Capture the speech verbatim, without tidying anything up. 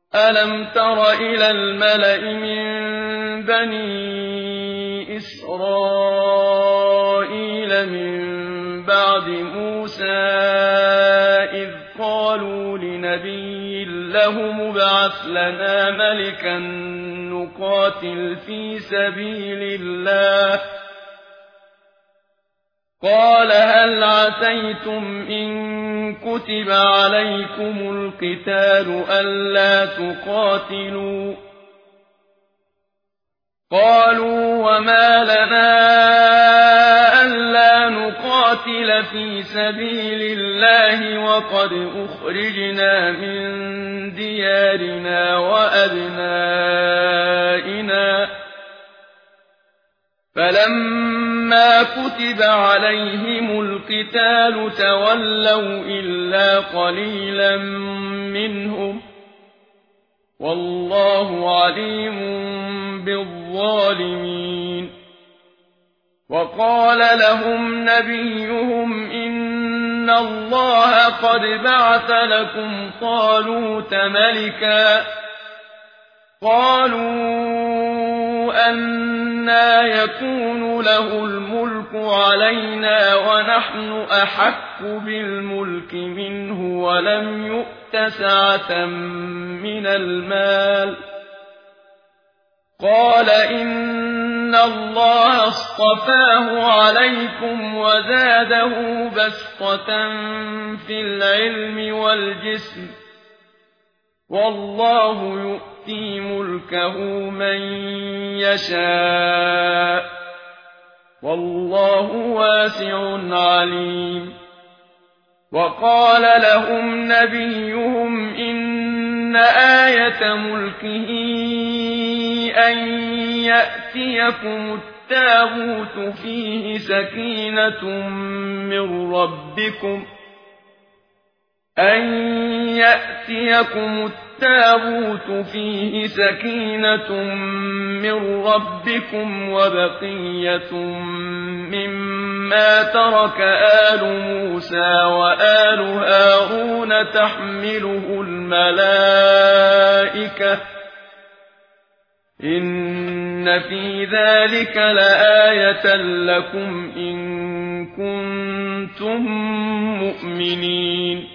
ألم تر إلى الملأ من بني إسرائيل من بعد موسى إذ قالوا لنبي له مبعث لنا ملكا نقاتل في سبيل الله قال هل عسيتم إن كتب عليكم القتال ألا تقاتلوا قالوا وما لنا ألا نقاتل في سبيل الله وقد أخرجنا من ديارنا وأبنائنا فلما كتب عليهم القتال تولوا إلا قليلا منهم والله عليم بالظالمين وقال لهم نبيهم إن الله قد بعث لكم طالوت ملكا قالوا أنى يكون له الملك علينا ونحن أحق بالملك منه ولم يؤت سعة من المال قال إن الله اصطفاه عليكم وزاده بسطة في العلم والجسم والله يؤتي ملكه من يشاء والله واسع عليم وقال لهم نبيهم إن آية ملكه أن يأتيكم التابوت فيه سكينة من ربكم أن يأتيكم التابوت فيه سكينة من ربكم وبقية مما ترك آل موسى وآل هارون تحمله الملائكة إن في ذلك لآية لكم إن كنتم مؤمنين